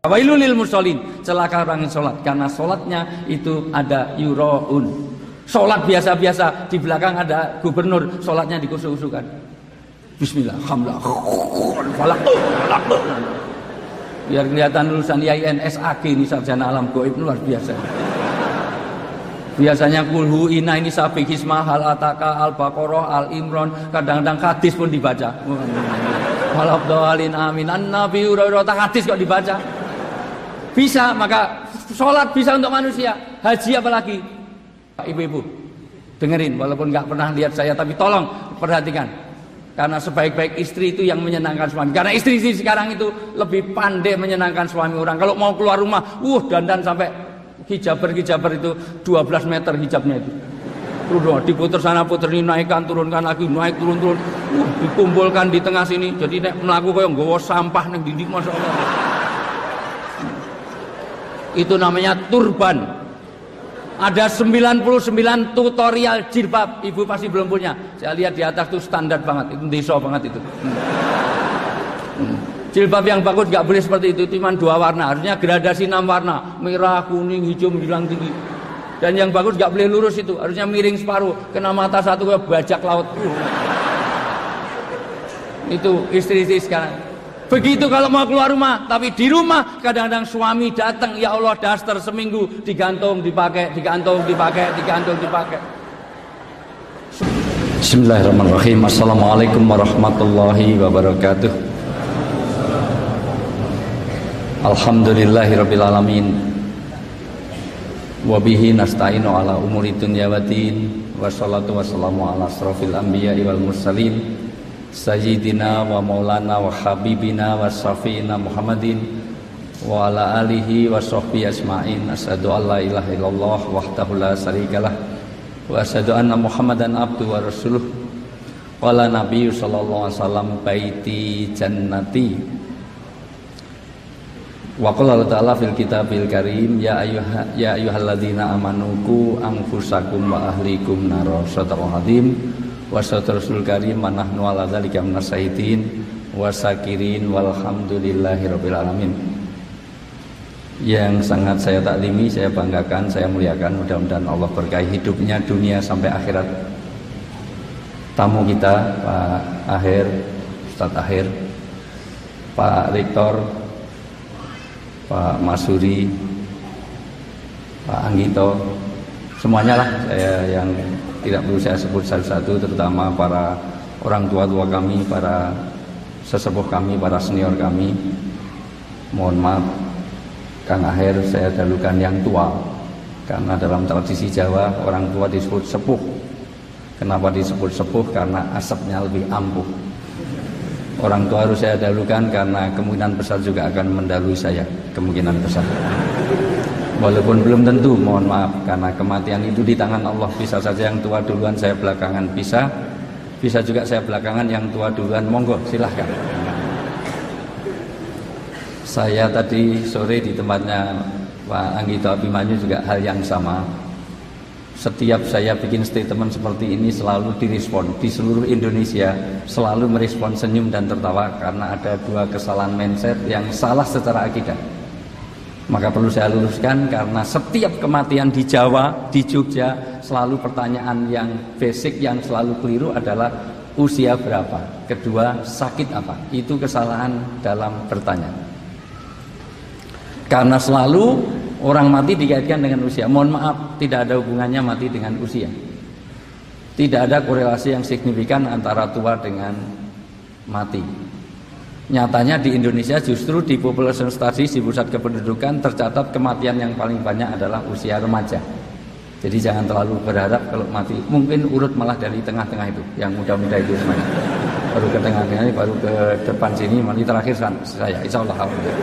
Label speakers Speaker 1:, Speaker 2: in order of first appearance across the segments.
Speaker 1: Wailul lil musholin, celaka orang yang sholat, karena sholatnya itu ada yuraun. Sholat biasa-biasa, di belakang ada gubernur, sholatnya dikusuk-kusukan. Bismillah, alhamdulillah, falak, biar kelihatan lulusan IAIN SAG ini, sarjana alam gaib, luar biasa. Biasanya kulhu ina ini sabi hismah, hal ataka, al baqarah, al imron, kadang-kadang hadis pun dibaca. Walabdalin amin, an-nabi urairat hadis kok dibaca. Bisa, maka sholat bisa untuk manusia, haji apalagi. Ibu-ibu, dengerin, walaupun nggak pernah lihat saya, tapi tolong perhatikan. Karena sebaik-baik istri itu yang menyenangkan suami. Karena istri sekarang itu lebih pandai menyenangkan suami orang. Kalau mau keluar rumah, dandan sampai hijaber itu 12 meter hijabnya itu. Terus diputer sana puter ini, naikkan turunkan lagi, naik turun. Dikumpulkan di tengah sini. Jadi nek melaku koyo nggawa sampah nang dinding, masyaallah. Itu namanya turban. Ada 99 tutorial jilbab. Ibu pasti belum punya. Saya lihat di atas itu standar banget. Itu desa banget itu. Jilbab yang bagus gak boleh seperti itu. Cuma 2 warna. Harusnya gradasi 6 warna. Merah, kuning, hijau, menjulang tinggi. Dan yang bagus gak boleh lurus itu. Harusnya miring separuh. Kena mata satu kayak bajak laut. Itu istri-istri sekarang. Begitu kalau mau keluar rumah, tapi di rumah kadang-kadang suami datang, ya Allah, daster seminggu digantung dipakai. Bismillahirrahmanirrahim. Assalamualaikum warahmatullahi wabarakatuh. Alhamdulillahirabbil alamin. Wa bihi nasta'inu ala umuri dunya waddin. Wassalatu wassalamu ala asrofil anbiya'i wal mursalin. Sayyidina wa maulana wa habibina wa syafi'ina Muhammadin wa ala alihi wa sahbihi asma'in. Asyhadu an la ilaha illallah wahdahu la syarikalah wa asyhadu anna Muhammadan abduhu wa rasuluh. Qala nabiyyu sallallahu alaihi wasallam baiti jannati. Wa qala ta'ala fil kitabil karim ya ayyuhalladzina amanu qu anfusakum wa ahlikum nar. Shadaqal azim. Wassalatul karim manahnu ala dzalika minasyaitin wasakirin walhamdulillahirabbil alamin. Yang sangat saya taklimi, saya banggakan, saya muliakan, mudah-mudahan Allah berkahi hidupnya dunia sampai akhirat. Tamu kita Pak Aher, Ustadz Aher, Pak Rektor, Pak Masuri, Pak Anggito, semuanya lah saya yang tidak perlu saya sebut satu-satu, terutama para orang tua kami, para sesepuh kami, para senior kami. Mohon maaf, Kang Aher saya dahulukan yang tua, karena dalam tradisi Jawa orang tua disebut sepuh. Kenapa disebut sepuh? Karena asapnya lebih ampuh. Orang tua harus saya dahulukan karena kemungkinan besar juga akan mendahului saya, kemungkinan besar. Walaupun belum tentu, mohon maaf, karena kematian itu di tangan Allah. Bisa saja yang tua duluan, saya belakangan. Bisa juga saya belakangan, yang tua duluan. Monggo, silahkan. Saya tadi sore di tempatnya Pak Anggito Abimanyu juga hal yang sama. Setiap saya bikin statement seperti ini selalu direspon. Di seluruh Indonesia selalu merespon senyum dan tertawa, karena ada 2 kesalahan mindset yang salah secara akidah. Maka perlu saya luruskan, karena setiap kematian di Jawa, di Jogja, selalu pertanyaan yang basic yang selalu keliru adalah usia berapa, kedua sakit apa. Itu kesalahan dalam bertanya, karena selalu orang mati dikaitkan dengan usia. Mohon maaf, tidak ada hubungannya mati dengan usia. Tidak ada korelasi yang signifikan antara tua dengan mati. Nyatanya di Indonesia justru di population studies, di pusat kependudukan, tercatat kematian yang paling banyak adalah usia remaja. Jadi jangan terlalu berharap kalau mati. Mungkin urut malah dari tengah-tengah itu, yang muda-muda itu semuanya. Baru ke tengah-tengah ini, baru ke depan sini, mati terakhir saya, insya Allah.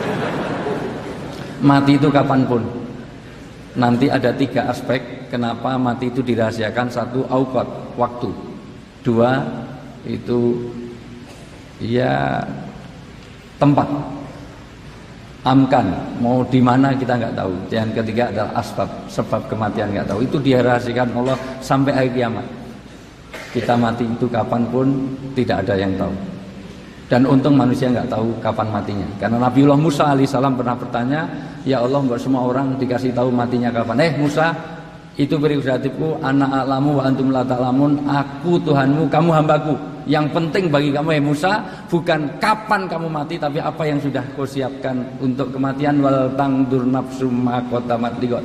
Speaker 1: Mati itu kapanpun. Nanti ada 3 aspek kenapa mati itu dirahasiakan. 1, auqat, waktu. 2, itu ya tempat, amkan, mau di mana kita nggak tahu. Yang ketiga adalah asbab, sebab kematian nggak tahu. Itu dirahasiakan Allah sampai hari kiamat. Kita mati itu kapanpun tidak ada yang tahu. Dan untung manusia nggak tahu kapan matinya. Karena Nabiullah Musa alaihissalam pernah bertanya, ya Allah, nggak semua orang dikasih tahu matinya kapan. Musa, itu prerogatifku, ana a'lamu wa antum la ta'lamun. Aku Tuhanmu, kamu hambaku. Yang penting bagi kamu Musa bukan kapan kamu mati, tapi apa yang sudah kau siapkan untuk kematian. Wal tangdur nafsum ma qaddamat liqad.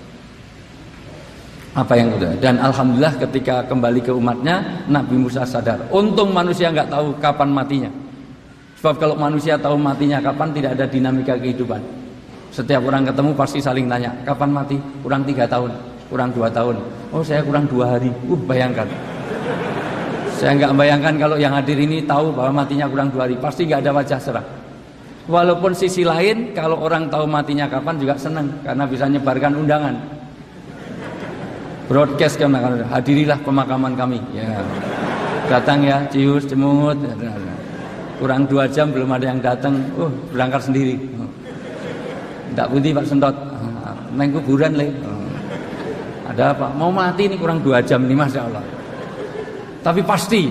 Speaker 1: Apa yang udah. Dan alhamdulillah ketika kembali ke umatnya, Nabi Musa sadar. Untung manusia nggak tahu kapan matinya. Sebab kalau manusia tahu matinya kapan, tidak ada dinamika kehidupan. Setiap orang ketemu pasti saling tanya, kapan mati? Kurang 3 tahun, kurang 2 tahun. Oh, saya kurang 2 hari. Bayangkan. Saya nggak bayangkan kalau yang hadir ini tahu bahwa matinya kurang 2 hari. Pasti nggak ada wajah cerah. Walaupun sisi lain, kalau orang tahu matinya kapan juga senang, karena bisa nyebarkan undangan. Broadcast kan, hadirilah pemakaman kami. Ya. Datang ya, cius, cemungut. Kurang 2 jam belum ada yang datang, berangkat sendiri. Tidak putih Pak Sentot, main kuburan le. Ada apa? Mau mati ini kurang 2 jam nih, Masya Allah. Tapi pasti.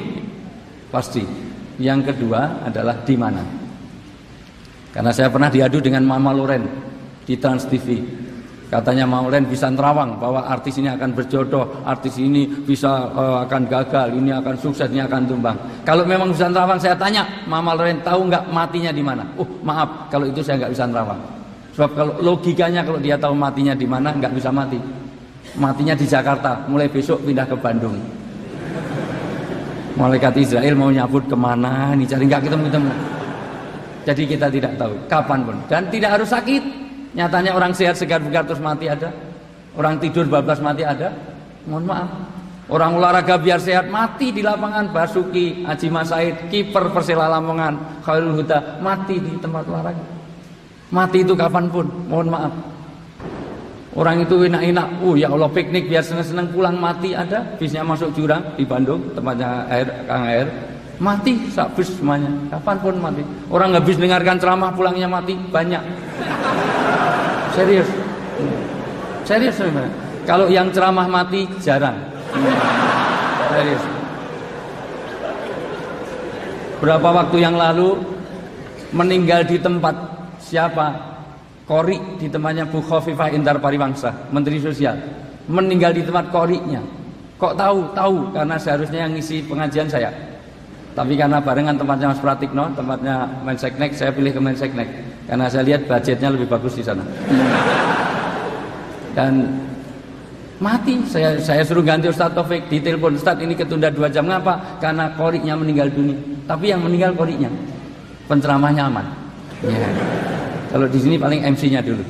Speaker 1: Yang kedua adalah di mana. Karena saya pernah diadu dengan Mama Loren di Trans TV. Katanya Mama Loren bisa nerawang bahwa artis ini akan berjodoh, artis ini bisa akan gagal, ini akan sukses, ini akan tumbang. Kalau memang bisa nerawang, saya tanya Mama Loren, tahu nggak matinya di mana? Maaf, kalau itu saya nggak bisa nerawang. Sebab kalau logikanya kalau dia tahu matinya di mana, nggak bisa mati. Matinya di Jakarta, mulai besok pindah ke Bandung. Malaikat Israel mau nyabut kemana? Nih cari nggak ketemu. Jadi kita tidak tahu kapan pun, dan tidak harus sakit. Nyatanya orang sehat segar-bugar terus mati ada. Orang tidur bablas mati ada. Mohon maaf. Orang olahraga biar sehat mati di lapangan. Basuki, Haji Mas Said, kiper Persela Lamongan, Khairul Huda mati di tempat olahraga. Mati itu kapanpun. Mohon maaf. Orang itu enak-enak. Ya Allah, piknik biar seneng-seneng, pulang mati ada. Bisnya masuk jurang di Bandung, tempatnya Kang Air. Mati bis semuanya. Kapanpun mati. Orang habis dengarkan ceramah pulangnya mati banyak. Serius sebenarnya. Kalau yang ceramah mati jarang. Serius. Berapa waktu yang lalu meninggal di tempat siapa? Kori di tempatnya Bu Khofifah Indar Pariwangsa, Menteri Sosial. Meninggal di tempat koriknya. Kok tahu? Karena seharusnya yang ngisi pengajian saya. Tapi karena barengan tempatnya Mas Pratikno, tempatnya Menseknek, saya pilih ke Menseknek. Karena saya lihat budgetnya lebih bagus di sana. Dan mati, saya suruh ganti Ustadz Taufik, ditelepon, Ustadz ini ketunda 2 jam, ngapa? Karena koriknya meninggal dunia. Tapi yang meninggal koriknya, penceramahnya aman. Ya. Kalau di sini paling MC-nya dulu.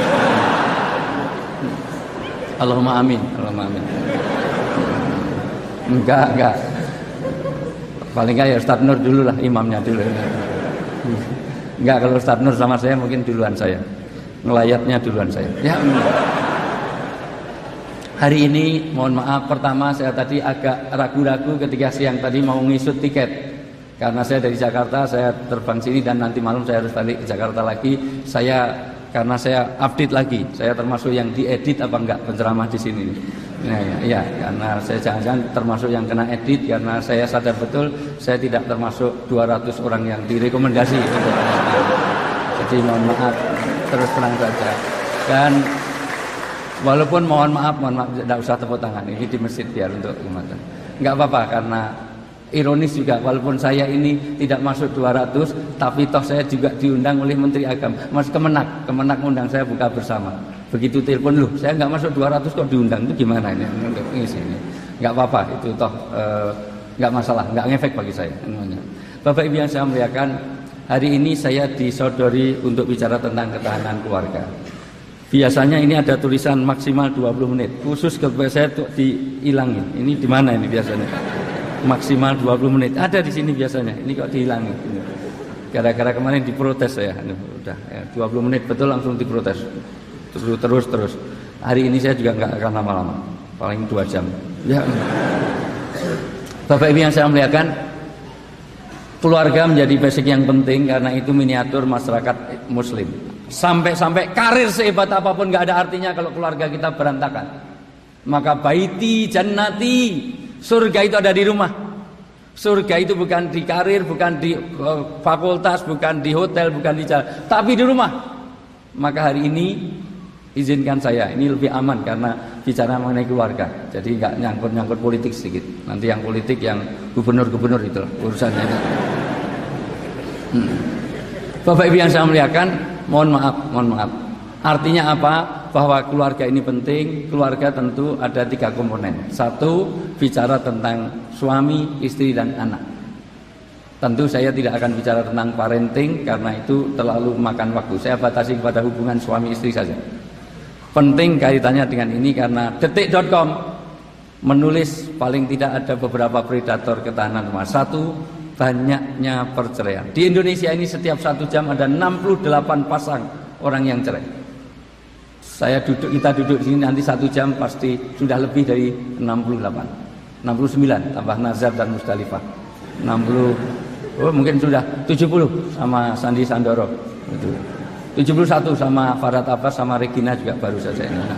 Speaker 1: Allahumma amin. Enggak. Paling enggak ya Ustadz Nur dulu lah, imamnya dulu. Enggak, kalau Ustadz Nur sama saya mungkin duluan saya. Ngelayatnya duluan saya. Ya. Hari ini mohon maaf, pertama saya tadi agak ragu-ragu ketika siang tadi mau ngisut tiket. Karena saya dari Jakarta, saya terbang sini dan nanti malam saya harus balik ke Jakarta lagi. Karena saya update lagi, saya termasuk yang diedit apa enggak penceramah di sini. Ya, karena saya jangan-jangan termasuk yang kena edit, karena saya sadar betul saya tidak termasuk 200 orang yang direkomendasi. Jadi mohon maaf, terus terang saja. Dan walaupun mohon maaf, tidak usah tepuk tangan. Ini di masjid biar untuk umat. Enggak apa-apa, karena ironis juga, walaupun saya ini tidak masuk 200, tapi toh saya juga diundang oleh Menteri Agama. Mas Kemenak undang saya buka bersama. Begitu telepon, loh saya nggak masuk 200 kok diundang, itu gimana ini? Nggak apa-apa, itu toh nggak masalah, nggak ngefek bagi saya. Bapak Ibu yang saya muliakan, hari ini saya disodori untuk bicara tentang ketahanan keluarga. Biasanya ini ada tulisan maksimal 20 menit, khusus kepada saya tuh dihilangin. Ini di mana ini biasanya? Maksimal 20 menit. Ada di sini biasanya. Ini kok dihilangin. Gara-gara kemarin diprotes saya. Udah ya, 20 menit betul langsung diprotes. Terus. Hari ini saya juga nggak akan lama-lama. Paling 2 jam. Ya. Bapak Ibu yang saya muliakan, keluarga menjadi basic yang penting karena itu miniatur masyarakat muslim. Sampai karir sehebat apapun nggak ada artinya kalau keluarga kita berantakan. Maka baiti jannati, surga itu ada di rumah. Surga itu bukan di karir, bukan di fakultas, bukan di hotel, bukan di jalan, tapi di rumah. Maka hari ini izinkan saya, ini lebih aman karena bicara mengenai keluarga. Jadi nggak nyangkut politik sedikit. Nanti yang politik yang gubernur itu urusannya. Bapak Ibu yang saya muliakan, mohon maaf. Artinya apa? Bahwa keluarga ini penting. Keluarga tentu ada 3 komponen. 1, bicara tentang suami, istri, dan anak. Tentu saya tidak akan bicara tentang parenting karena itu terlalu makan waktu. Saya batasi kepada hubungan suami istri saja. Penting kaitannya dengan ini karena detik.com menulis paling tidak ada beberapa predator ketahanan rumah. 1, banyaknya perceraian. Di Indonesia ini setiap 1 jam ada 68 pasang orang yang cerai. Kita duduk di sini nanti 1 jam pasti sudah lebih dari 68, 69 tambah Nazar dan Musdalifah, 60, mungkin sudah 70 sama Sandi Sandoro, 71 sama Farhad Abbas sama Regina juga baru saja ini.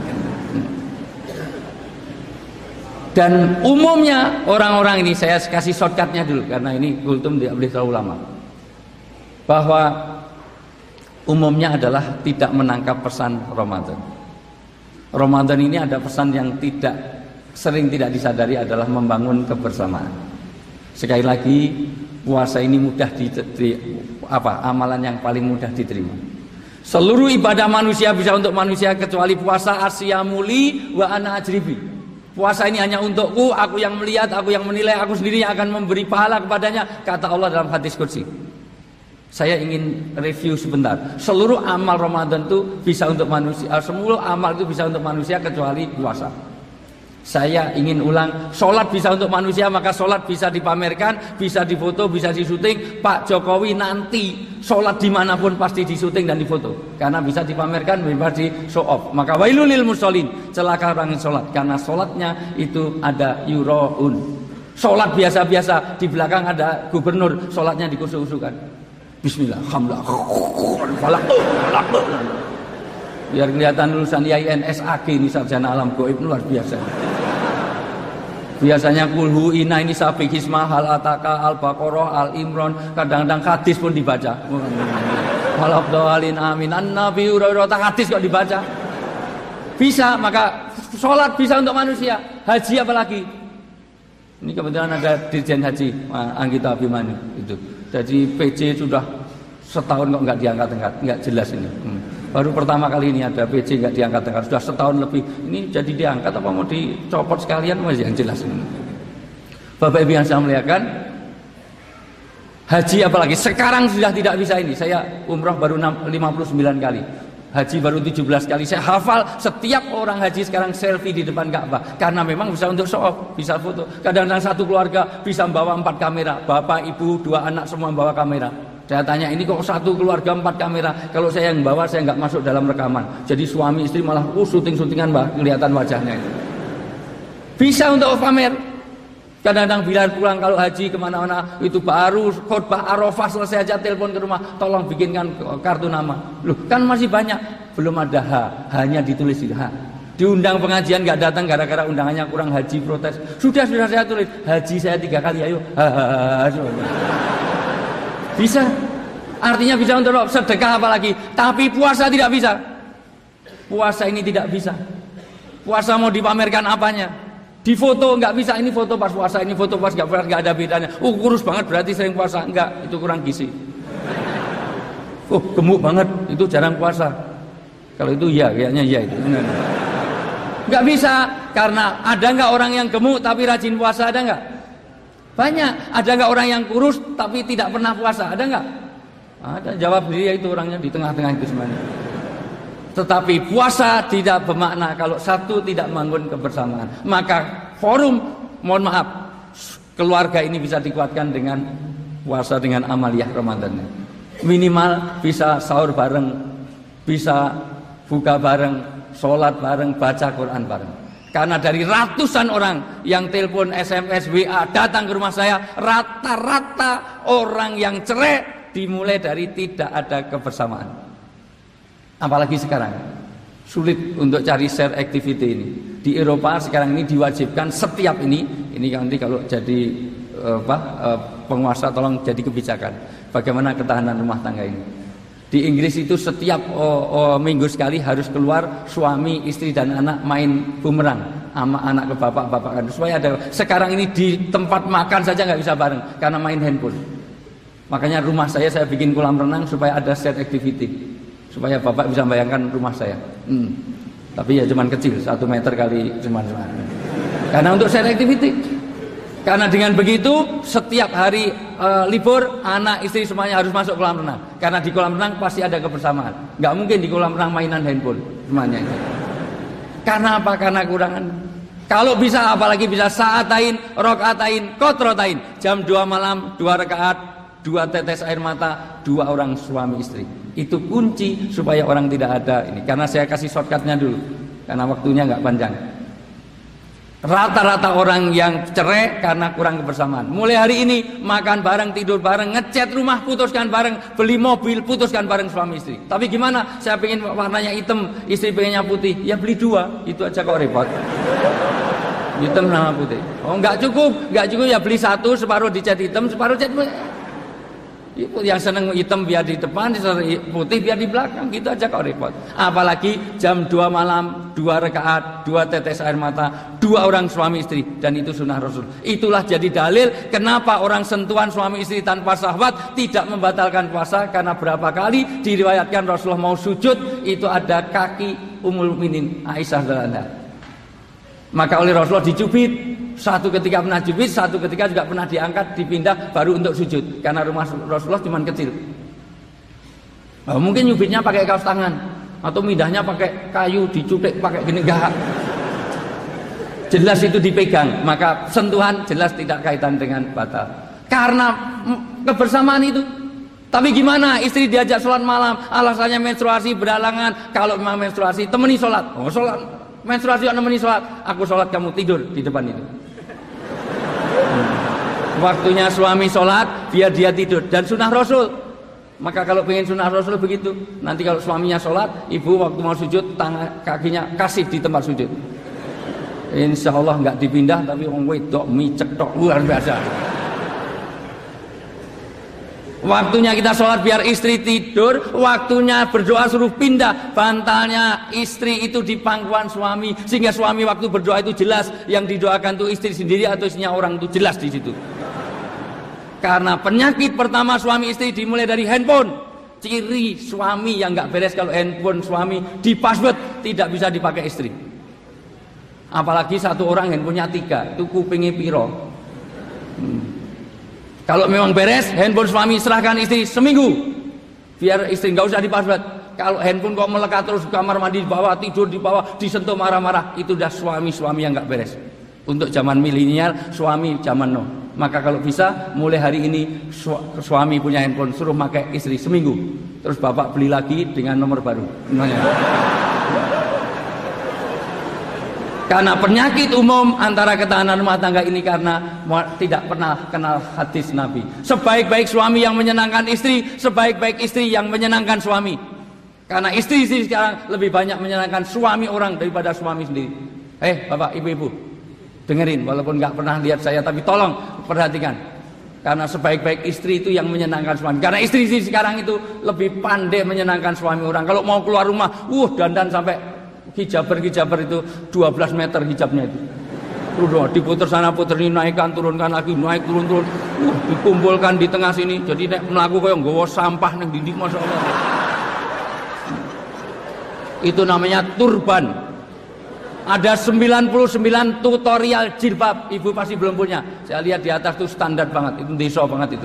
Speaker 1: Dan umumnya orang-orang ini, saya kasih shortcutnya dulu karena ini kultum tidak boleh terlalu lama, bahwa umumnya adalah tidak menangkap pesan Ramadan. Ramadan ini ada pesan yang sering tidak disadari adalah membangun kebersamaan. Sekali lagi, puasa ini mudah amalan yang paling mudah diterima. Seluruh ibadah manusia bisa untuk manusia kecuali puasa. Asyamuli wa ana ajribi. Puasa ini hanya untukku, aku yang melihat, aku yang menilai, aku sendiri yang akan memberi pahala kepadanya, kata Allah dalam hadis qudsi. Saya ingin review sebentar. Seluruh amal Ramadan itu bisa untuk manusia. Semua amal itu bisa untuk manusia kecuali puasa. Saya ingin ulang, sholat bisa untuk manusia, maka sholat bisa dipamerkan, bisa difoto, bisa disuting. Pak Jokowi nanti sholat dimanapun pasti disuting dan difoto, karena bisa dipamerkan, bisa di show off. Maka wailulil musholin, celaka orang yang sholat, karena sholatnya itu ada yuroun. Sholat biasa-biasa, di belakang ada gubernur, sholatnya dikusuk-kusukan. Bismillah, alhamdulillah, biar kelihatan lulusan IAIN SAG ini, sarjana alam gaib luar biasa. Biasanya kulhu ina ini sapi hismah, hal ataka, al baqarah, al imron, kadang-kadang hadis pun dibaca. Walabdalin amin, an-nabi urairat hadis kok dibaca. Bisa, maka sholat bisa untuk manusia, haji apalagi. Ini kebetulan ada Dirjen Haji Anggita Abimani itu. Jadi PJ sudah setahun kok nggak diangkat-angkat, nggak jelas ini. Baru pertama kali ini ada PJ nggak diangkat-angkat, sudah setahun lebih. Ini jadi diangkat apa mau dicopot sekalian, masih yang jelas ini. Bapak Ibu yang saya muliakan, haji apalagi sekarang sudah tidak bisa ini. Saya umroh baru 59 kali. Haji baru 17 kali. Saya hafal setiap orang haji sekarang selfie di depan Ka'bah karena memang bisa untuk show off, bisa foto. Kadang-kadang satu keluarga bisa membawa 4 kamera, bapak, ibu, 2 anak semua membawa kamera. Saya tanya, ini kok satu keluarga 4 kamera? Kalau saya yang bawa, saya nggak masuk dalam rekaman. Jadi suami istri malah syuting-syutingan, kelihatan wajahnya. Bisa untuk pamer. Kadang-kadang bila pulang kalau haji kemana-mana itu baru khutbah Arafah selesai aja telepon ke rumah, tolong bikinkan kartu nama. Loh, kan masih banyak, belum ada hanya ditulis di diundang pengajian nggak datang gara-gara undangannya kurang, haji protes. Sudah saya tulis haji saya 3 kali, ayo. Bisa, artinya bisa untuk sedekah apalagi, tapi puasa tidak bisa. Puasa ini tidak bisa. Puasa mau dipamerkan apanya? Di foto nggak bisa, ini foto pas puasa, ini foto pas nggak ada bedanya. Kurus banget berarti sering puasa, enggak, itu kurang gizi. Gemuk banget, itu jarang puasa. Kalau itu ya, kayaknya ya itu. Nggak bisa, karena ada nggak orang yang gemuk tapi rajin puasa, ada nggak? Banyak. Ada nggak orang yang kurus tapi tidak pernah puasa, ada nggak? Ada. Jawab dia itu orangnya di tengah-tengah itu semuanya. Tetapi puasa tidak bermakna kalau satu tidak membangun kebersamaan. Maka forum, mohon maaf, keluarga ini bisa dikuatkan dengan puasa, dengan amaliyah Ramadan. Minimal bisa sahur bareng, bisa buka bareng, sholat bareng, baca Quran bareng. Karena dari ratusan orang yang telepon, SMS, WA datang ke rumah saya, rata-rata orang yang cerai dimulai dari tidak ada kebersamaan. Apalagi sekarang sulit untuk cari share activity ini. Di Eropa sekarang ini diwajibkan setiap ini nanti kalau jadi penguasa tolong jadi kebijakan. Bagaimana ketahanan rumah tangga ini? Di Inggris itu setiap minggu sekali harus keluar suami, istri dan anak main bumerang sama anak ke bapak kan. Supaya ada. Sekarang ini di tempat makan saja nggak bisa bareng karena main handphone. Makanya rumah saya bikin kolam renang supaya ada shared activity, supaya bapak bisa bayangkan rumah saya. Tapi ya cuman kecil, 1 meter kali cuman. Karena untuk shared activity. Karena dengan begitu setiap hari libur anak istri semuanya harus masuk kolam renang. Karena di kolam renang pasti ada kebersamaan. Nggak mungkin di kolam renang mainan handphone semuanya. Karena apa? Karena kurangan. Kalau bisa apalagi bisa sa'atain, rokaatain, kotrotain. Jam 2 malam 2 rakaat, 2 tetes air mata, 2 orang suami istri. Itu kunci supaya orang tidak ada ini. Karena saya kasih shortcutnya dulu. Karena waktunya nggak panjang. Rata-rata orang yang cerai karena kurang kebersamaan. Mulai hari ini makan bareng, tidur bareng, ngecat rumah putuskan bareng, beli mobil putuskan bareng suami istri. Tapi gimana? Saya pengen warnanya hitam, istri pengennya putih. Ya beli 2, itu aja kok repot. Hitam sama putih. Oh nggak cukup ya beli 1, separuh dicat hitam, separuh cat putih. Yang seneng hitam biar di depan, putih biar di belakang, gitu aja kok repot. Apalagi jam 2 malam 2 rakaat, 2 tetes air mata, 2 orang suami istri, dan itu sunnah Rasul. Itulah jadi dalil kenapa orang sentuhan suami istri tanpa syahwat tidak membatalkan puasa. Karena berapa kali diriwayatkan Rasulullah mau sujud itu ada kaki Ummul Mukminin Aisyah radhiyallahu anha. Maka oleh Rasulullah dicubit. Satu ketika pernah jubit, satu ketika juga pernah diangkat, dipindah baru untuk sujud. Karena rumah Rasulullah cuma kecil. Mungkin nyubitnya pakai kaos tangan atau mindahnya pakai kayu, dicutek pakai gini, enggak. Jelas itu dipegang, maka sentuhan jelas tidak kaitan dengan batal. Karena kebersamaan itu. Tapi gimana istri diajak sholat malam, alasannya menstruasi berhalangan. Kalau memang menstruasi, temani sholat. Oh sholat, menstruasi nemeni sholat. Aku sholat, kamu tidur di depan itu. Waktunya suami sholat biar dia tidur, dan sunnah Rasul. Maka kalau pengen sunnah Rasul begitu. Nanti kalau suaminya sholat, ibu waktu mau sujud tangan kakinya kasih di tempat sujud. Insya Allah nggak dipindah, tapi orang wedok micek tok luar biasa. Waktunya kita sholat biar istri tidur, waktunya berdoa suruh pindah bantalnya istri itu di pangkuan suami, sehingga suami waktu berdoa itu jelas yang didoakan itu istri sendiri atau istrinya orang, itu jelas di situ. Karena penyakit pertama suami istri dimulai dari handphone. Ciri suami yang nggak beres kalau handphone suami di password tidak bisa dipakai istri. Apalagi satu orang handphonenya 3, itu kupingnya piro. Kalau memang beres, handphone suami serahkan istri seminggu, biar istri nggak usah di password. Kalau handphone kok melekat terus kamar mandi di bawah, tidur di bawah, disentuh marah-marah, itu udah suami yang nggak beres. Untuk zaman milenial, suami zaman no. Maka kalau bisa, mulai hari ini suami punya handphone suruh pakai istri seminggu, terus bapak beli lagi dengan nomor baru. Karena penyakit umum antara ketahanan rumah tangga ini karena tidak pernah kenal hadis Nabi. Sebaik-baik suami yang menyenangkan istri, sebaik-baik istri yang menyenangkan suami. Karena istri-istri sekarang lebih banyak menyenangkan suami orang daripada suami sendiri. Bapak, ibu-ibu, dengerin, walaupun nggak pernah lihat saya, tapi tolong perhatikan. Karena sebaik-baik istri itu yang menyenangkan suami. Karena istri-istri sekarang itu lebih pandai menyenangkan suami orang. Kalau mau keluar rumah, dandan sampai hijaber itu 12 meter hijabnya itu. Udah diputer sana puter ini, naikkan turunkan lagi, naik turun. Dikumpulkan di tengah sini. Jadi nek mlaku koyo nggawa sampah ning dinding, masyaallah. Itu namanya turban. Ada 99 tutorial jilbab, ibu pasti belum punya. Saya lihat di atas tuh standar banget, itu desa banget itu.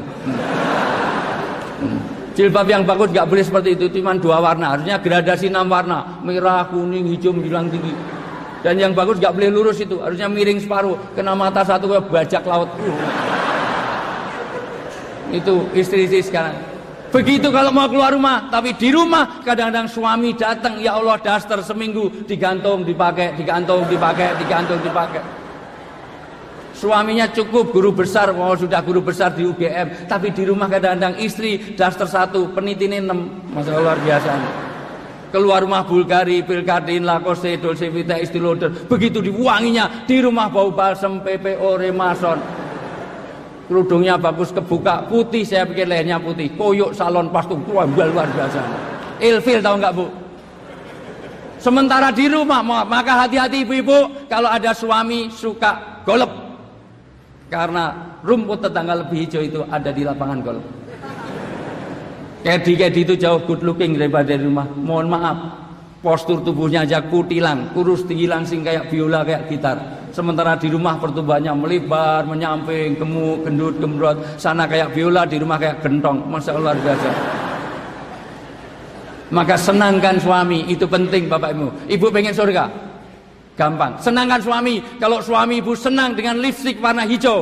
Speaker 1: Jilbab yang bagus nggak boleh seperti itu, cuma 2 warna, harusnya gradasi 6 warna, merah, kuning, hijau, bilang tinggi. Dan yang bagus nggak boleh lurus itu, harusnya miring separuh, kena mata satu kayak bajak laut. Itu istri-istri sekarang. Begitu kalau mau keluar rumah, tapi di rumah kadang-kadang suami datang, ya Allah daster seminggu digantung, dipakai, digantung, dipakai, digantung, dipakai. Suaminya cukup guru besar, sudah guru besar di UGM, tapi di rumah kadang-kadang istri daster 1, penitine 6, masalah luar biasa. Keluar rumah Bulgari, Pilkardin, Lacoste, Dolce Vita, Estée Lauder, begitu diwanginya, di rumah bau balsem, PPO, Remason. kerudungnya bagus kebuka, putih, saya pikir lehernya putih, koyok salon pastung, luar biasa. Ilfil tahu nggak Bu? Sementara di rumah, maka hati-hati ibu-ibu kalau ada suami suka golep, karena rumput tetangga lebih hijau itu ada di lapangan golf. Kedi itu jauh good looking daripada di rumah. Mohon maaf, postur tubuhnya aja kutilang, kurus tinggi langsing kayak biola, kayak gitar. Sementara di rumah pertumbuhannya melebar, menyamping, gemuk, gendut, gembrot. Sana kayak biola, di rumah kayak gentong. Masya Allah, luar biasa. Maka senangkan suami, itu penting Bapak Ibu. Ibu pengen surga? Gampang. Senangkan suami. Kalau suami ibu senang dengan lipstik warna hijau,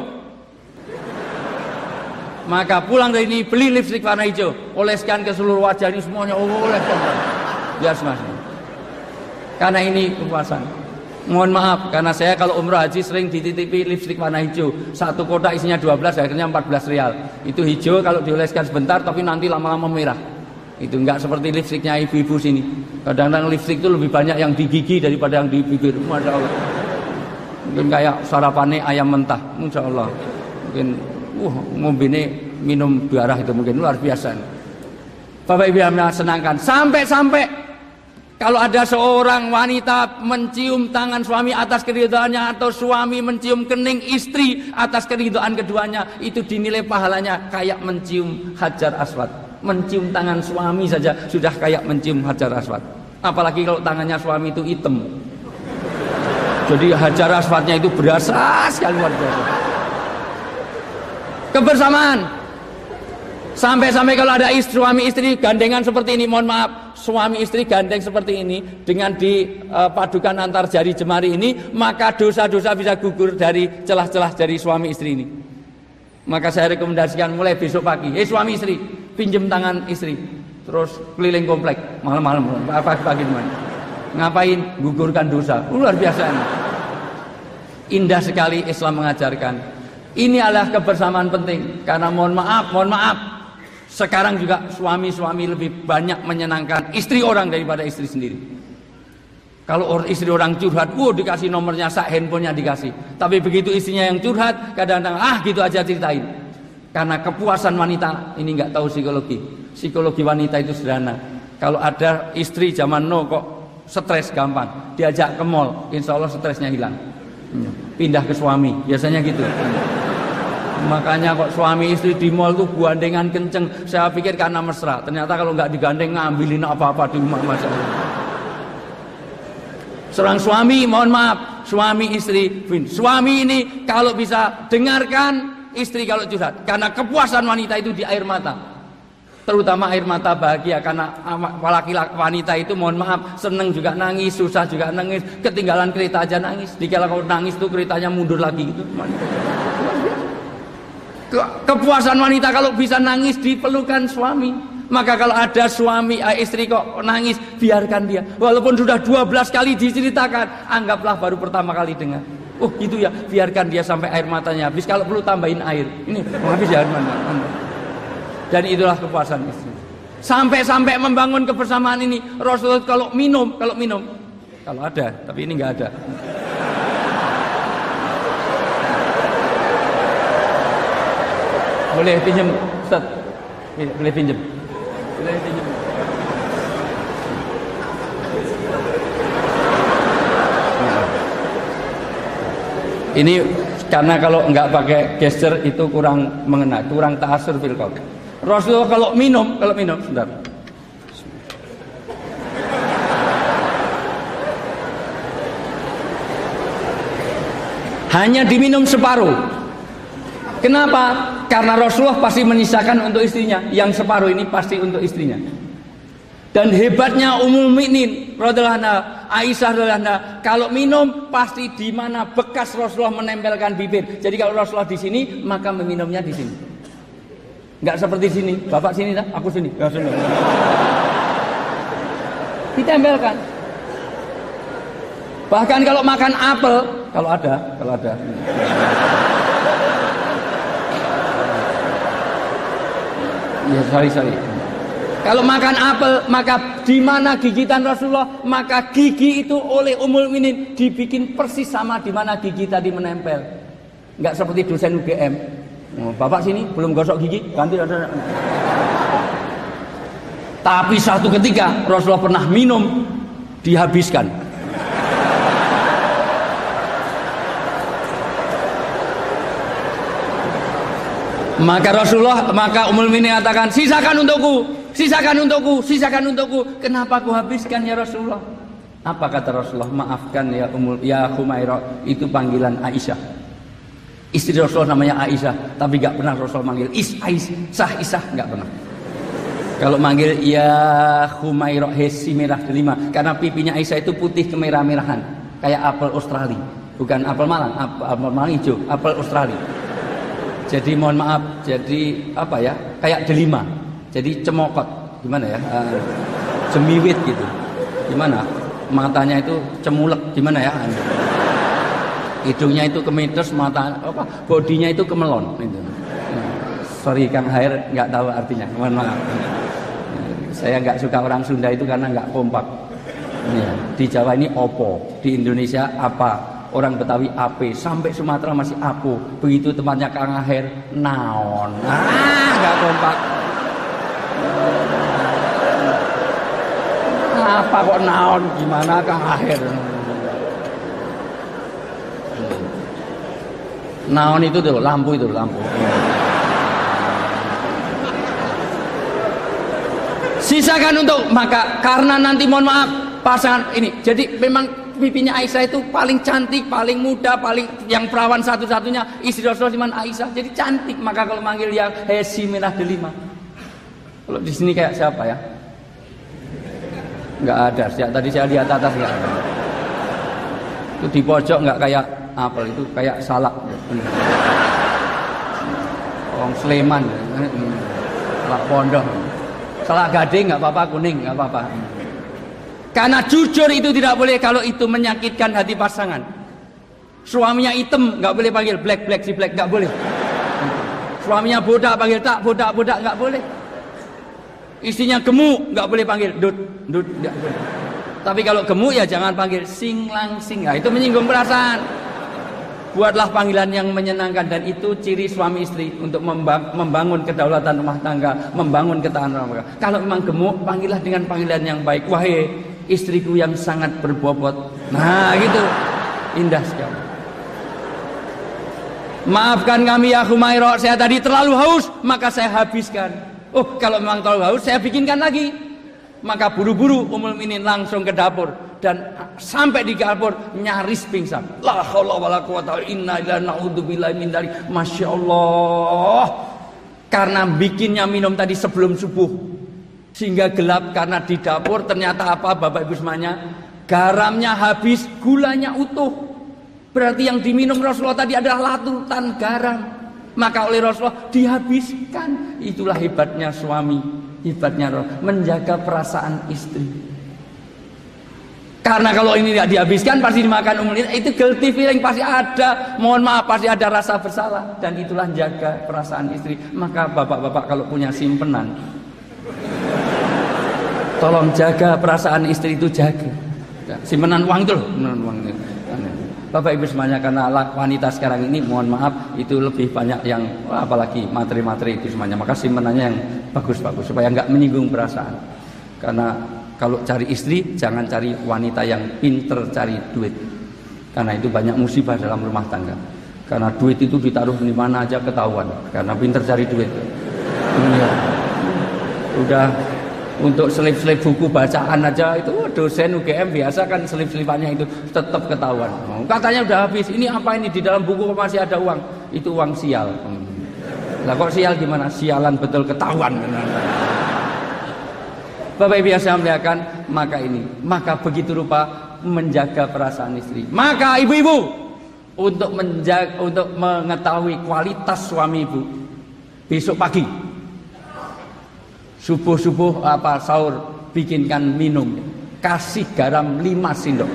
Speaker 1: maka pulang dari ini beli lipstik warna hijau, oleskan ke seluruh wajah ini semuanya, oleskan. Biar semasa. Karena ini kepuasan. Mohon maaf, karena saya kalau umrah haji sering dititipi lipstik warna hijau. Satu kotak isinya 12, akhirnya 14 rial. Itu hijau kalau dioleskan sebentar, tapi nanti lama-lama merah. Itu enggak seperti lipstiknya ibu-ibu sini. Kadang-kadang lipstik itu lebih banyak yang di gigi daripada yang di bibir. Masya Allah. Mungkin kayak sarapannya ayam mentah. Masya Allah. Mungkin ngombene minum darah itu mungkin luar biasa. Bapak Ibu yang senangkan. Sampai-sampai kalau ada seorang wanita mencium tangan suami atas keridhaannya, atau suami mencium kening istri atas keridhaan keduanya, itu dinilai pahalanya kayak mencium Hajar Aswad. Mencium tangan suami saja sudah kayak mencium Hajar Aswad. Apalagi kalau tangannya suami itu hitam. Jadi Hajar Aswadnya itu berasa sekali luar biasa. Kebersamaan. Sampai-sampai kalau ada suami istri gandengan seperti ini, mohon maaf, suami istri gandeng seperti ini dengan dipadukan antar jari jemari ini, maka dosa-dosa bisa gugur dari celah-celah dari suami istri ini. Maka saya rekomendasikan mulai besok pagi, suami istri, pinjem tangan istri, terus keliling komplek malam-malam, pagi-pagi gimana? Ngapain? Gugurkan dosa. Luar biasa ini. Indah sekali Islam mengajarkan. Ini adalah kebersamaan penting. Karena mohon maaf, sekarang juga suami-suami lebih banyak menyenangkan istri orang daripada istri sendiri. Kalau istri orang curhat, dikasih nomornya, handphonenya dikasih. Tapi begitu istrinya yang curhat, kadang-kadang gitu aja ceritain. Karena kepuasan wanita ini nggak tahu psikologi. Psikologi wanita itu sederhana. Kalau ada istri zaman kok stres gampang, diajak ke mall, insya Allah stresnya hilang. Pindah ke suami, biasanya gitu. Makanya kok suami istri di mall tuh gandengan kenceng. Saya pikir karena mesra. Ternyata kalau nggak digandeng ngambilin apa-apa di rumah, Masya Allah. Seorang suami, mohon maaf, suami istri, suami ini kalau bisa dengarkan istri kalau curhat, karena kepuasan wanita itu di air mata, terutama air mata bahagia. Karena laki-laki wanita itu mohon maaf seneng juga nangis, susah juga nangis, ketinggalan kereta aja nangis. Dikala kalau nangis tuh keretanya mundur lagi gitu. Kepuasan wanita kalau bisa nangis di pelukan suami. Maka kalau ada suami istri kok nangis, biarkan dia. Walaupun sudah 12 kali diceritakan, anggaplah baru pertama kali dengar. Gitu ya, biarkan dia sampai air matanya habis. Kalau perlu tambahin air. Ini habis ya air mata. Dan itulah kepuasan istri. Sampai-sampai membangun kebersamaan ini. Rasulullah kalau minum, kalau ada, tapi ini nggak ada. Boleh pinjam, Ustaz? Boleh pinjam. Ini karena kalau nggak pakai gesture itu kurang mengena, kurang ta'asur fil qaul. Rasulullah kalau minum, sebentar. Hanya diminum separuh. Kenapa? Karena Rasulullah pasti menyisakan untuk istrinya. Yang separuh ini pasti untuk istrinya. Dan hebatnya Ummul Mukminin radhiyallahu anha, Aisyah radhiyallahu anha, kalau minum pasti di mana bekas Rasulullah menempelkan bibir. Jadi kalau Rasulullah di sini, maka meminumnya di sini. Enggak seperti sini. Bapak sini dah, aku sini. Ya, sini. Ditempelkan. Bahkan kalau makan apel, kalau ada. Ya, sorry. Kalau makan apel, maka di mana gigitan Rasulullah, maka gigi itu oleh Ummul Mukminin dibikin persis sama di mana gigi tadi menempel. Enggak seperti dosen UGM. Bapak sini belum gosok gigi, ganti ada. Tapi satu ketika Rasulullah pernah minum, dihabiskan. Maka Ummul Mukminin katakan, sisakan untukku, sisakan untukku, sisakan untukku. Kenapa aku habiskan ya Rasulullah? Apa kata Rasulullah? Maafkan ya Humairah, itu panggilan Aisyah. Istri Rasulullah namanya Aisyah, tapi gak pernah Rasulullah manggil Isah, gak pernah. Kalau manggil ya Humairah hesi merah delima, karena pipinya Aisyah itu putih kemerah-merahan, kayak apel Australia, bukan apel Malang, apel Malang hijau, apel Australia. Jadi mohon maaf, jadi apa ya? Kayak delima, jadi cemokot, gimana ya? Jemiwit gitu, gimana? Matanya itu cemulek, gimana ya? Hidungnya itu kemites, mata apa? Bodinya itu kemelon. Gitu. Sorry Kang Hair, nggak tahu artinya, mohon maaf. Saya nggak suka orang Sunda itu karena nggak kompak. Ya, di Jawa ini opo, di Indonesia apa, orang Betawi ape, sampai Sumatera masih apo. Begitu tempatnya Kang Hair, naon. Nggak kompak. Apa kok naon? Gimana Kang Hair? Naon itu tuh lampu itu lampu. Sisakan untuk maka karena nanti mohon maaf pasangan ini. Jadi memang pipinya Aisyah itu paling cantik, paling muda, paling yang perawan satu-satunya istri Rasulullah cuma Aisyah. Jadi cantik. Maka kalau manggil yang hesi merah delima. Kalau di sini kayak siapa ya? Nggak ada. Tadi saya lihat atas nggak ada. Itu di pojok nggak kayak apel, itu kayak salak. Orang Sleman, salak pondok. Salak gading nggak apa-apa, kuning nggak apa-apa. Karena jujur itu tidak boleh kalau itu menyakitkan hati pasangan. Suaminya hitam nggak boleh panggil black si black, nggak boleh. Suaminya bodak panggil tak bodak nggak boleh. Istrinya gemuk nggak boleh panggil dut nggak boleh. Tapi kalau gemuk ya jangan panggil sing langsing, nah, itu menyinggung perasaan. Buatlah panggilan yang menyenangkan, dan itu ciri suami istri untuk membangun kedaulatan rumah tangga, membangun ketahanan rumah tangga. Kalau memang gemuk, panggillah dengan panggilan yang baik. Wahai istriku yang sangat berbobot. Nah gitu, indah sekali. Maafkan kami ya Humairah, saya tadi terlalu haus, maka saya habiskan. Oh, kalau memang terlalu haus, saya bikinkan lagi. Maka buru-buru Ummul Mukminin langsung ke dapur, dan sampai di dapur nyaris pingsan. La haula wala quwata illa billah, naudzubillahi min dzalik. Masya Allah, karena bikinnya minum tadi sebelum subuh sehingga gelap. Karena di dapur ternyata apa Bapak Ibu semuanya, garamnya habis, gulanya utuh. Berarti yang diminum Rasulullah tadi adalah latutan garam. Maka oleh Rasulullah dihabiskan. Itulah hebatnya suami, hebatnya Rasulullah, menjaga perasaan istri. Karena kalau ini tidak dihabiskan pasti dimakan Ummul Mukminin, itu guilty feeling pasti ada. Mohon maaf, pasti ada rasa bersalah. Dan itulah jaga perasaan istri. Maka bapak-bapak kalau punya simpenan, tolong jaga perasaan istri itu, jaga. Simpenan uang itu loh, simpenan uang itu. Bapak Ibu semuanya, karena wanita sekarang ini mohon maaf itu lebih banyak yang apalagi materi-materi itu semuanya. Maka simpenannya yang bagus-bagus supaya nggak menyinggung perasaan. Karena kalau cari istri jangan cari wanita yang pinter cari duit. Karena itu banyak musibah dalam rumah tangga. Karena duit itu ditaruh di mana aja ketahuan. Karena pinter cari duit. Ya. Udah untuk selip-selip buku bacaan aja itu dosen UGM biasa kan selip-selipannya itu tetap ketahuan. Katanya udah habis. Ini apa ini, di dalam buku masih ada uang. Itu uang sial. Lah kok sial gimana? Sialan betul, ketahuan. Bapak Ibu yang saya muliakan, maka begitu rupa menjaga perasaan istri. Maka ibu-ibu untuk mengetahui kualitas suami ibu, besok pagi subuh sahur bikinkan minum, kasih garam 5 sendok,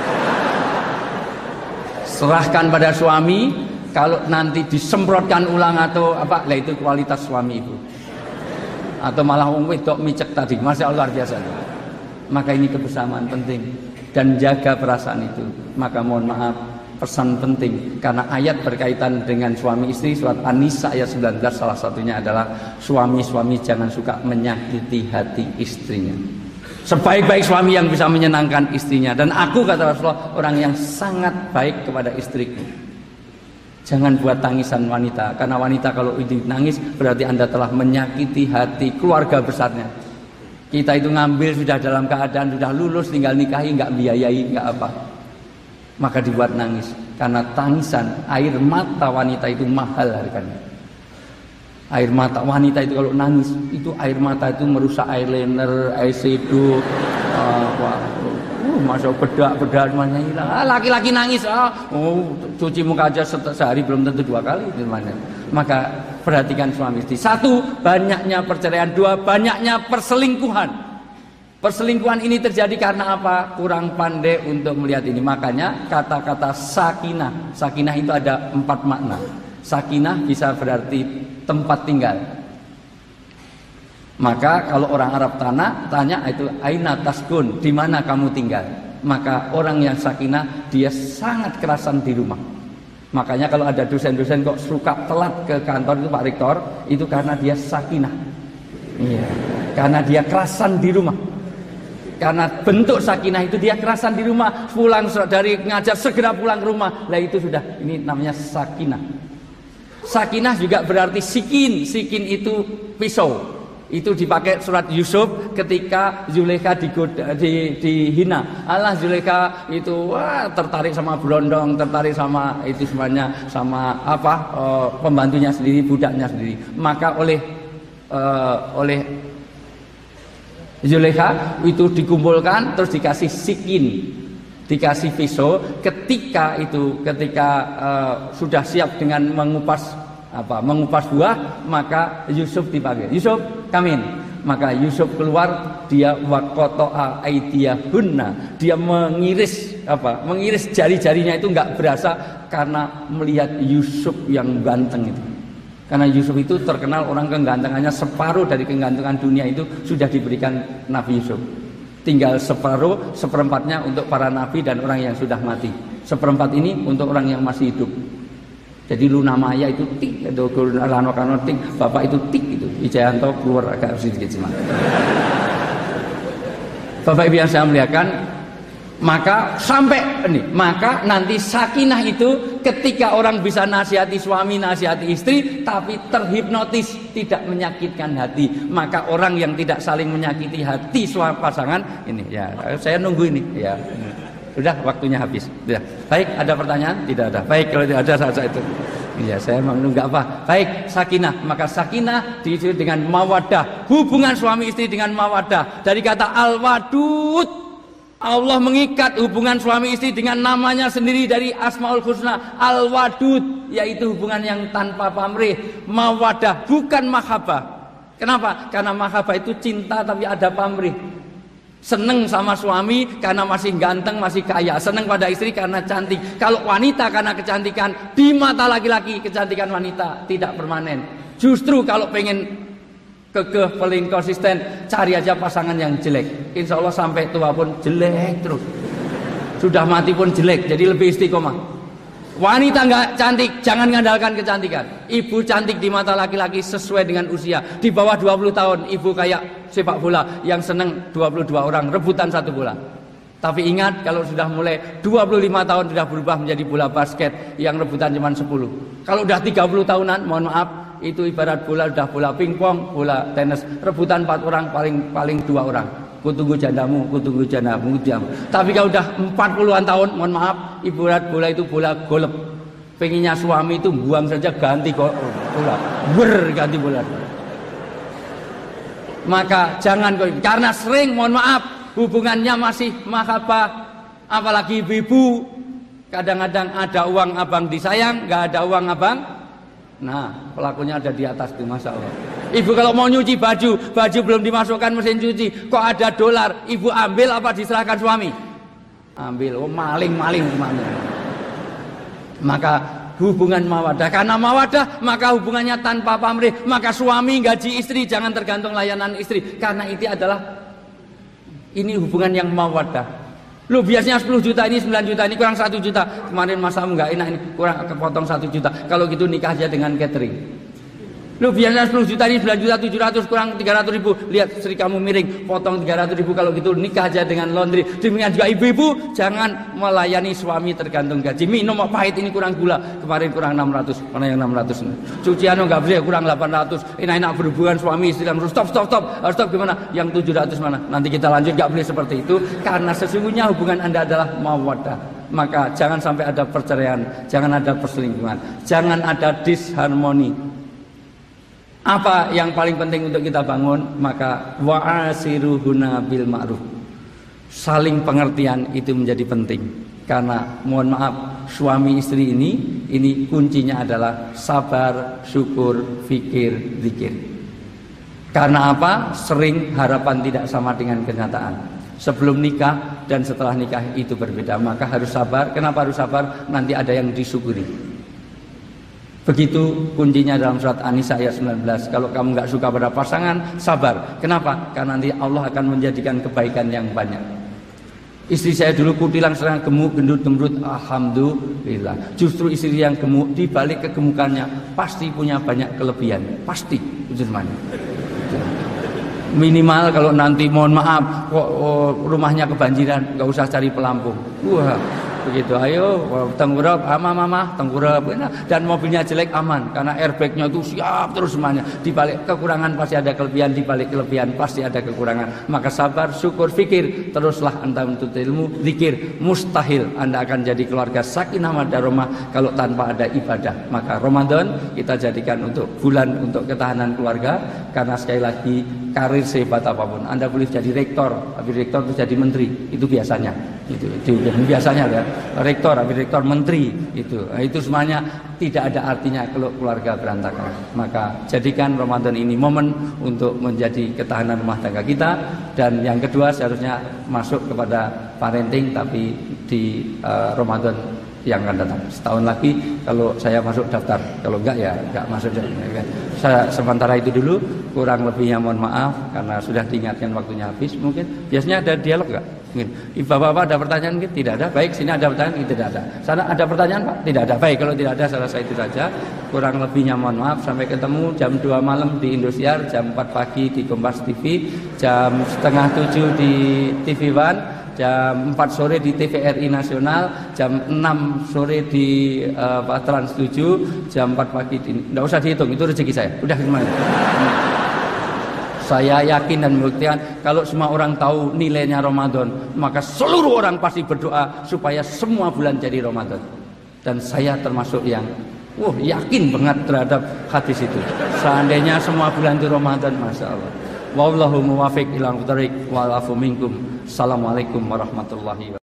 Speaker 1: serahkan pada suami. Kalau nanti disemprotkan ulang atau apa, lah itu kualitas suami ibu. Atau malah wong wedok micek tadi, masya Allah, luar biasa. Maka ini kebersamaan penting, dan jaga perasaan itu. Maka mohon maaf, pesan penting karena ayat berkaitan dengan suami istri. Surat An-Nisa ayat 19 salah satunya adalah suami-suami jangan suka menyakiti hati istrinya. Sebaik-baik suami yang bisa menyenangkan istrinya. Dan aku, kata Rasulullah, orang yang sangat baik kepada istriku. Jangan buat tangisan wanita, karena wanita kalau ini nangis berarti Anda telah menyakiti hati keluarga besarnya. Kita itu ngambil sudah dalam keadaan sudah lulus, tinggal nikahi, nggak biayai, nggak apa, maka dibuat nangis. Karena tangisan, air mata wanita itu mahal harganya. Air mata wanita itu kalau nangis, itu air mata itu merusak eyeliner, eyeshadow, masuk bedak semuanya hilang. Laki-laki nangis, cuci muka aja sehari belum tentu 2 kali semuanya. Maka perhatikan suami istri. 1, banyaknya perceraian. 2, banyaknya perselingkuhan. Perselingkuhan ini terjadi karena apa? Kurang pandai untuk melihat ini. Makanya kata-kata sakinah. Sakinah itu ada 4 makna. Sakinah bisa berarti tempat tinggal. Maka kalau orang Arab tanya itu aina taskun, di mana kamu tinggal? Maka orang yang sakinah dia sangat kerasan di rumah. Makanya kalau ada dosen-dosen kok suka telat ke kantor itu Pak Rektor, itu karena dia sakinah. Iya, karena dia kerasan di rumah. Karena bentuk sakinah itu dia kerasan di rumah, pulang dari ngajar segera pulang ke rumah. Lah itu sudah, ini namanya sakinah. Sakinah juga berarti sikin. Sikin itu pisau. Itu dipakai surat Yusuf ketika Zulaikha dihina. Allah, Zulaikha itu tertarik sama berondong, tertarik sama itu semuanya, sama pembantunya sendiri, budaknya sendiri. Maka oleh Zulaikha itu dikumpulkan terus dikasih sikin, dikasih pisau. Ketika sudah siap dengan mengupas buah, maka Yusuf dipanggil. Yusuf, kamin. Maka Yusuf keluar, dia waqata'a aydiyahunna. Dia mengiris jari-jarinya itu enggak berasa karena melihat Yusuf yang ganteng itu. Karena Yusuf itu terkenal orang kegantengannya, separuh dari kegantengan dunia itu sudah diberikan Nabi Yusuf. Tinggal seperempatnya untuk para nabi dan orang yang sudah mati. Seperempat ini untuk orang yang masih hidup. Jadi Luna Maya itu tik, itu Rano Karno tik, Bapak itu tik itu. Wijayanto keluar agak sedikit cuma. Bapak Ibu yang saya muliakan, maka nanti sakinah itu ketika orang bisa nasihati suami, nasihati istri, tapi terhipnotis, tidak menyakitkan hati. Maka orang yang tidak saling menyakiti hati suami pasangan ini, ya saya nunggu ini, ya. Sudah waktunya habis. Sudah. Baik, ada pertanyaan? Tidak ada. Baik, kalau tidak ada saja itu. Iya, saya menunggu apa? Baik, sakinah. Maka sakinah diisi dengan mawaddah. Hubungan suami istri dengan mawaddah. Dari kata al-wadud. Allah mengikat hubungan suami istri dengan namanya sendiri dari Asmaul Husna. Al-wadud, yaitu hubungan yang tanpa pamrih. Mawaddah, bukan mahabbah. Kenapa? Karena mahabbah itu cinta tapi ada pamrih. Seneng sama suami karena masih ganteng, masih kaya. Seneng pada istri karena cantik. Kalau wanita karena kecantikan, di mata laki-laki kecantikan wanita tidak permanen. Justru kalau pengen kekeh, paling konsisten, cari aja pasangan yang jelek. Insya Allah sampai tua pun jelek terus. Sudah mati pun jelek, jadi lebih istiqomah. Wanita nggak cantik, jangan ngandalkan kecantikan. Ibu cantik di mata laki-laki sesuai dengan usia. Di bawah 20 tahun, ibu kayak sepak bola yang seneng 22 orang rebutan satu bola. Tapi ingat, kalau sudah mulai 25 tahun sudah berubah menjadi bola basket yang rebutan cuma 10. Kalau udah 30 tahunan, mohon maaf, itu ibarat bola sudah bola pingpong, bola tenis, rebutan 4 orang, paling 2 orang. Kutunggu jandamu, diam. Tapi kalau udah 40-an tahun, mohon maaf, ibarat bola itu bola golep. Pengennya suami itu buang saja, ganti bola, ganti bola. Maka jangan, karena sering, mohon maaf, hubungannya masih mahabbah, apalagi ibu-ibu. Kadang-kadang ada uang abang disayang, nggak ada uang abang. Nah, pelakunya ada di atas itu, masya Allah. Ibu kalau mau nyuci baju belum dimasukkan mesin cuci, kok ada dolar, ibu ambil apa diserahkan suami? Ambil, maling semuanya. Maka hubungan mawadah, karena mawadah maka hubungannya tanpa pamrih. Maka suami gaji istri, jangan tergantung layanan istri, karena itu adalah ini hubungan yang mawadah. Lu biasanya 10 juta, ini 9 juta, ini kurang 1 juta. Kemarin masamu nggak enak, ini kurang kepotong 1 juta. Kalau gitu nikah aja dengan catering. Lu biasanya 10 juta, ini 9 juta 700, kurang 300 ribu. Lihat istri kamu miring, potong 300 ribu. Kalau gitu nikah aja dengan laundry. Demikian juga ibu-ibu, jangan melayani suami tergantung gaji. Minum pahit, ini kurang gula, kemarin kurang 600, mana yang 600. Cucian nggak boleh, kurang 800. Enak-enak berhubungan suami istri, harus stop gimana? Yang 700 mana? Nanti kita lanjut, nggak boleh seperti itu. Karena sesungguhnya hubungan Anda adalah mawaddah. Maka jangan sampai ada perceraian, jangan ada perselingkuhan, jangan ada disharmoni. Apa yang paling penting untuk kita bangun? Maka wa'asiruhuna bil ma'ruf. Saling pengertian itu menjadi penting. Karena mohon maaf, suami istri ini kuncinya adalah sabar, syukur, fikir, zikir. Karena apa? Sering harapan tidak sama dengan kenyataan. Sebelum nikah dan setelah nikah itu berbeda. Maka harus sabar. Kenapa harus sabar? Nanti ada yang disyukuri. Begitu kuncinya dalam surat An-Nisa ayat 19. Kalau kamu nggak suka pada pasangan, sabar. Kenapa? Karena nanti Allah akan menjadikan kebaikan yang banyak. Istri saya dulu kutilang serang gemuk, gendut, gembrut. Alhamdulillah. Justru istri yang gemuk, di balik kegemukannya pasti punya banyak kelebihan. Pasti. Minimal kalau nanti mohon maaf kok rumahnya kebanjiran, nggak usah cari pelampung. Wah, begitu. Ayo tengkurap, mama tengkurap, dan mobilnya jelek aman karena airbagnya itu siap terus semuanya. Di balik kekurangan pasti ada kelebihan, di balik kelebihan pasti ada kekurangan. Maka sabar, syukur, fikir, teruslah anda menuntut ilmu, zikir. Mustahil anda akan jadi keluarga sakinah mawaddah kalau tanpa ada ibadah. Maka Ramadan kita jadikan untuk bulan untuk ketahanan keluarga, karena sekali lagi karir sehebat apapun, anda boleh jadi rektor, habis rektor itu jadi menteri, itu biasanya. Itu biasanya ya. Rektor, habis rektor, menteri, itu semuanya tidak ada artinya kalau keluarga berantakan. Maka jadikan Ramadan ini momen untuk menjadi ketahanan rumah tangga kita. Dan yang kedua, seharusnya masuk kepada parenting, tapi di Ramadan yang akan datang. Setahun lagi kalau saya masuk daftar, kalau enggak ya enggak masuk. Saya sementara itu dulu, kurang lebihnya mohon maaf karena sudah diingatkan waktunya habis. Mungkin biasanya ada dialog enggak? Mungkin Bapak-bapak ada pertanyaan? Mungkin tidak ada. Baik, sini ada pertanyaan? Tidak ada. Sana ada pertanyaan Pak? Tidak ada. Baik, kalau tidak ada saya rasa itu saja. Kurang lebihnya mohon maaf. Sampai ketemu jam 2 malam di Indosiar, jam 4 pagi di Kompas TV, jam setengah 7 di TV One, jam 4 sore di TVRI Nasional, jam 6 sore di Trans 7, jam 4 pagi di... Nggak usah dihitung, itu rezeki saya. Udah gimana? Saya yakin dan membuktikan kalau semua orang tahu nilainya Ramadan, maka seluruh orang pasti berdoa supaya semua bulan jadi Ramadan. Dan saya termasuk yang yakin banget terhadap hadis itu. Seandainya semua bulan itu Ramadan, Masya Allah. Wallahu muwafiq ila aqdariq wal afu minkum. Assalamualaikum warahmatullahi wabarakatuh.